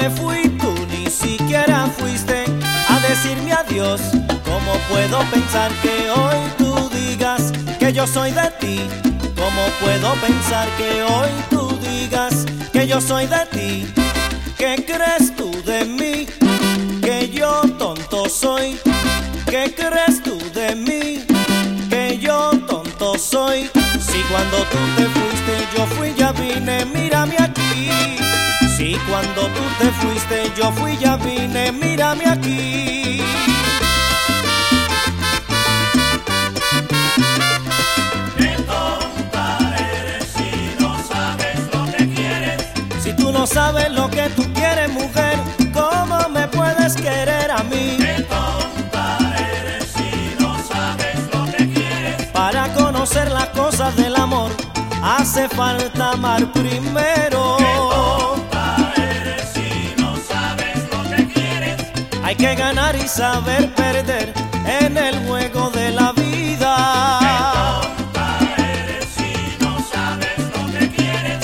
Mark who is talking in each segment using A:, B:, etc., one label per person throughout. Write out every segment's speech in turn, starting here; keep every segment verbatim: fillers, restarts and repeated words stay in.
A: me fui, tú ni siquiera fuiste a decirme adiós. ¿Cómo puedo pensar que hoy tú digas que yo soy de ti? ¿Cómo puedo pensar que hoy tú digas que yo soy de ti? ¿Qué crees tú de mí? Que yo tonto soy. ¿Qué crees tú de mí? Que yo tonto soy. Si cuando tú te fuiste yo fui, ya vine, mírame aquí. Si cuando tú te fuiste yo fui, ya vine, mírame aquí.
B: Qué tonta eres si no sabes lo que quieres.
A: Si tú no sabes lo que tú quieres, mujer, ¿cómo me puedes querer a mí?
B: Qué tonta eres si no sabes lo que quieres.
A: Para conocer las cosas del amor hace falta amar primero.
B: Qué tonta eres si no sabes lo que quieres.
A: Hay que ganar y saber perder en el juego de la vida.
B: Qué tonta eres si no sabes lo que quieres.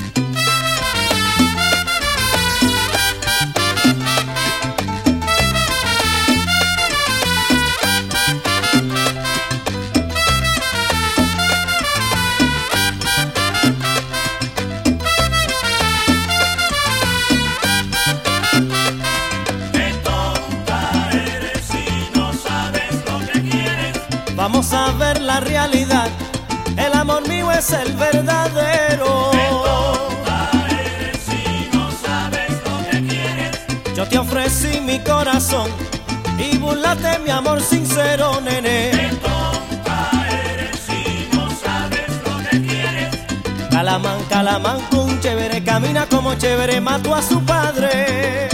A: Vamos a ver la realidad, el amor mío es el verdadero.
B: Qué tonta eres si no sabes lo que quieres.
A: Yo te ofrecí mi corazón y burlaste mi amor sincero, nene.
B: Qué tonta eres si no sabes lo que quieres.
A: Calamán, calamán, con chévere, camina como chévere, mató a su padre.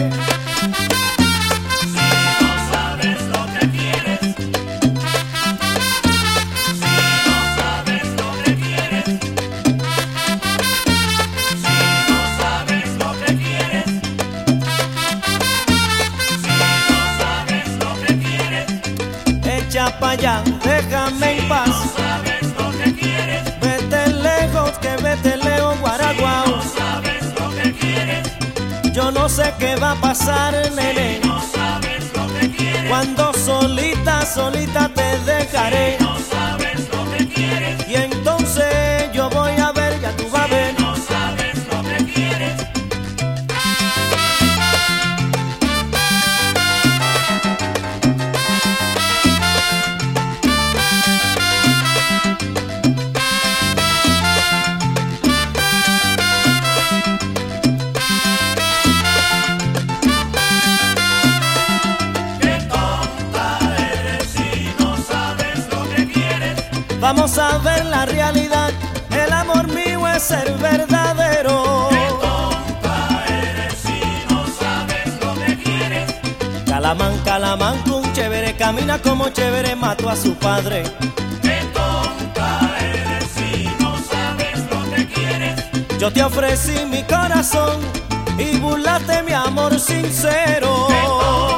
A: Echa pa' allá, déjame en paz.
B: Si no sabes lo que quieres.
A: Vete lejos, que vete lejos, guaraguao.
B: Si no sabes lo que quieres.
A: Yo no sé qué va a pasar, nene.
B: Si no sabes lo que quieres.
A: Cuando solita, solita te dejaré.
B: Si no sabes lo que quieres.
A: Y entonces yo voy a ver, ya tú vas a ver.
B: Si no sabes lo que quieres.
A: Vamos a ver la realidad, el amor mío es el verdadero.
B: Qué tonta eres si no sabes lo que quieres.
A: Calamán, calamán, con chévere, camina como chévere, mató a su padre.
B: Qué tonta eres si no sabes lo que quieres.
A: Yo te ofrecí mi corazón y burlaste mi amor sincero.